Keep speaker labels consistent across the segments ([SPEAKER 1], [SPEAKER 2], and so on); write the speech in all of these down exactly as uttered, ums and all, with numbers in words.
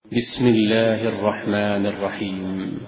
[SPEAKER 1] بسم الله الرحمن الرحيم.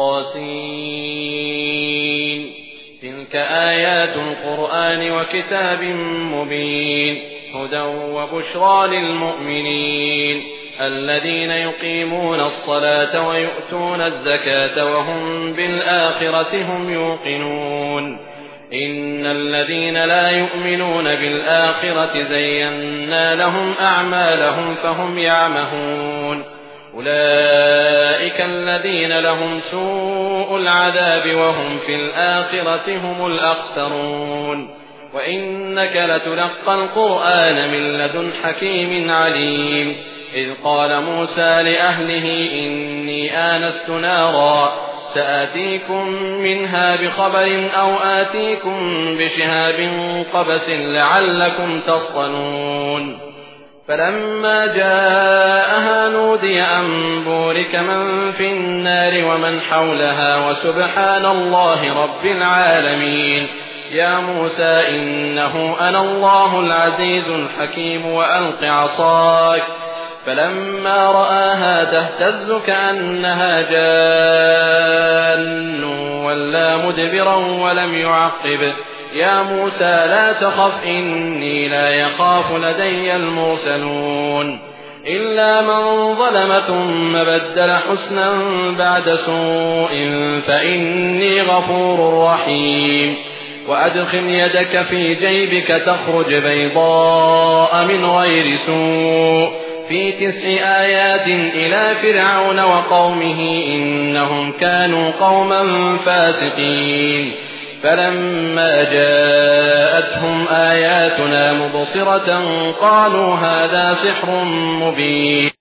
[SPEAKER 2] طاسين. تلك آيات القرآن وكتاب مبين هدى وبشرى للمؤمنين الذين يقيمون الصلاة ويؤتون الزكاة وهم بالآخرة هم يوقنون. إن الذين لا يؤمنون بالآخرة زينا لهم أعمالهم فهم يعمهون. أولئك الذين لهم سوء العذاب وهم في الآخرة هم الأخسرون. وإنك لتلقى القرآن من لدن حكيم عليم. إذ قال موسى لأهله إني آنست نارا سآتيكم منها بخبر أو آتيكم بشهاب قبس لعلكم تصطلون. فلما جاءها نودي أن بورك من في النار ومن حولها وسبحان الله رب العالمين. يا موسى إنه أنا الله العزيز الحكيم وألق عصاك. فلما رآها تهتز كأنها جان ولا مدبرا ولم يعقب. يا موسى لا تخف إني لا يخاف لدي المرسلون. إلا من ظلم ثم بدل حسنا بعد سوء فإني غفور رحيم. وأدخل يدك في جيبك تخرج بيضاء من غير سوء في تسع آيات إلى فرعون وقومه إنهم كانوا قوما فاسقين. فلما جاءتهم آياتنا مبصرة قالوا هذا سحر مبين.